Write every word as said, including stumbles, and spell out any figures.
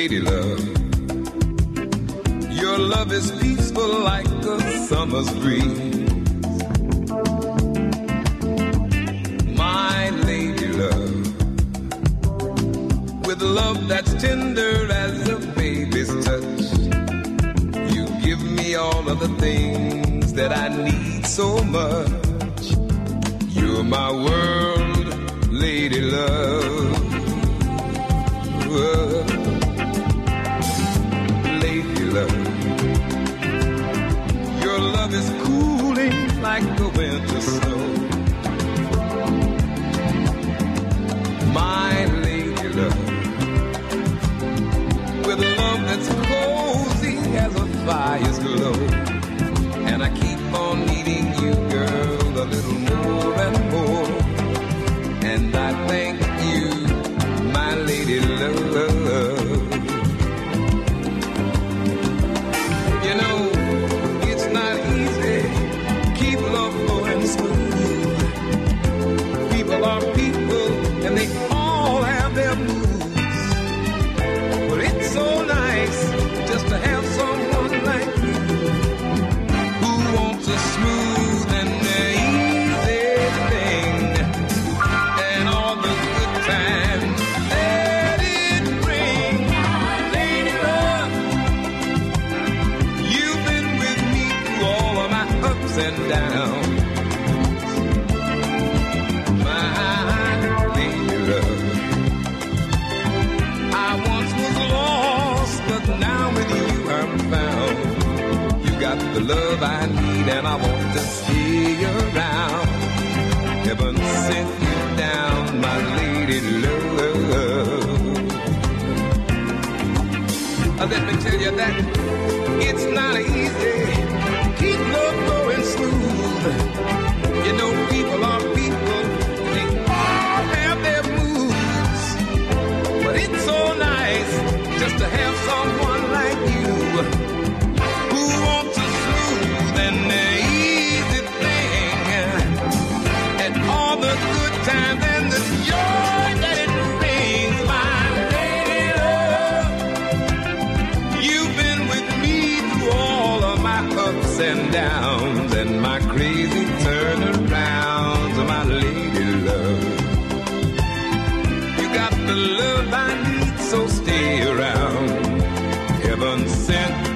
lady love. Your love is peaceful like a summer's breeze. My lady love, with love that's tender as a baby's touch, you give me all of the things that I need so much. You're my world, lady love. Lady love, your love is cooling like the winter snow. My lady love, with love that's cozy as a fire's glow. And I keep on needing you, girl, a little more and more. And I thank you, my lady love. You know, it's not easy to keep love flowing smooth. People are people, and they all have their moods. But it's so nice just to have someone like you who wants a smooth and easy thing, and all the good times that it brings. Lady love, you've been with me through all of my ups and downs. My lady love, I once was lost, but now with you I'm found. You got the love I need, and I want to stay around. Heaven sent you down, my lady love. Uh, Let me tell you that it's not easy. Keep love going smooth. You know, people are people. They all have their moods. But it's so nice just to have someone like you who wants a smooth and easy thing, and all the good times and the joy that it brings. My lady love, you've been with me through all of my ups and downs and my crazy turnarounds. My lady love, you got the love I need, so stay around. Heaven sent